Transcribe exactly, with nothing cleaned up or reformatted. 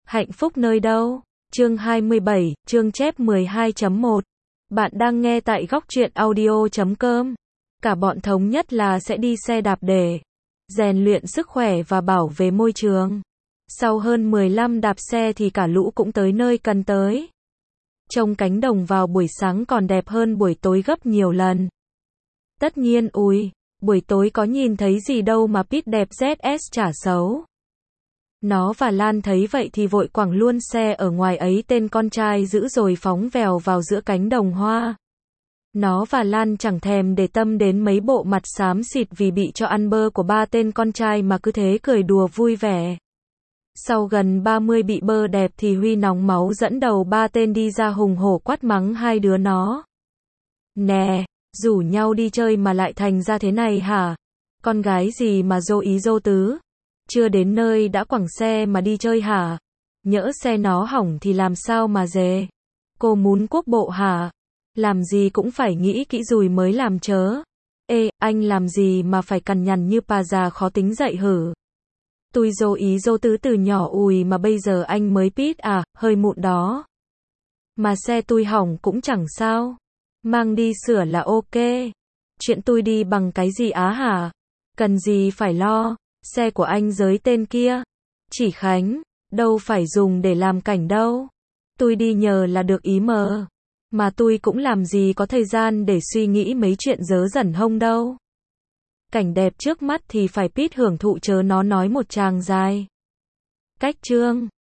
Hạnh phúc nơi đâu? Chương hai mươi bảy, chương chép mười hai chấm một. Bạn đang nghe tại góc truyện audio chấm com. Cả bọn thống nhất là sẽ đi xe đạp để rèn luyện sức khỏe và bảo vệ môi trường. Sau hơn mười lăm đạp xe thì cả lũ cũng tới nơi cần tới. Trông cánh đồng vào buổi sáng còn đẹp hơn buổi tối gấp nhiều lần. Tất nhiên ui, buổi tối có nhìn thấy gì đâu mà Pete đẹp dét ét chả xấu. Nó và Lan thấy vậy thì vội quẳng luôn xe ở ngoài ấy tên con trai giữ rồi phóng vèo vào giữa cánh đồng hoa. Nó và Lan chẳng thèm để tâm đến mấy bộ mặt xám xịt vì bị cho ăn bơ của ba tên con trai mà cứ thế cười đùa vui vẻ. Sau gần ba mươi bị bơ đẹp thì Huy nóng máu dẫn đầu ba tên đi ra hùng hổ quát mắng hai đứa nó. Nè, rủ nhau đi chơi mà lại thành ra thế này hả? Con gái gì mà dô ý dô tứ? Chưa đến nơi đã quẳng xe mà đi chơi hả? Nhỡ xe nó hỏng thì làm sao mà dè? Cô muốn quốc bộ hả? Làm gì cũng phải nghĩ kỹ rồi mới làm chớ. Ê, anh làm gì mà phải cằn nhằn như bà già khó tính dậy hử? Tôi dô ý dô tứ từ nhỏ ùi mà bây giờ anh mới biết à, hơi mụn đó. Mà xe tôi hỏng cũng chẳng sao. Mang đi sửa là ok. Chuyện tôi đi bằng cái gì á hả? Cần gì phải lo. Xe của anh giới tên kia. Chỉ Khánh, đâu phải dùng để làm cảnh đâu. Tôi đi nhờ là được ý mờ. Mà tôi cũng làm gì có thời gian để suy nghĩ mấy chuyện dớ dẩn hông đâu. Cảnh đẹp trước mắt thì phải Pete hưởng thụ chớ nó nói một tràng dài. Cách chương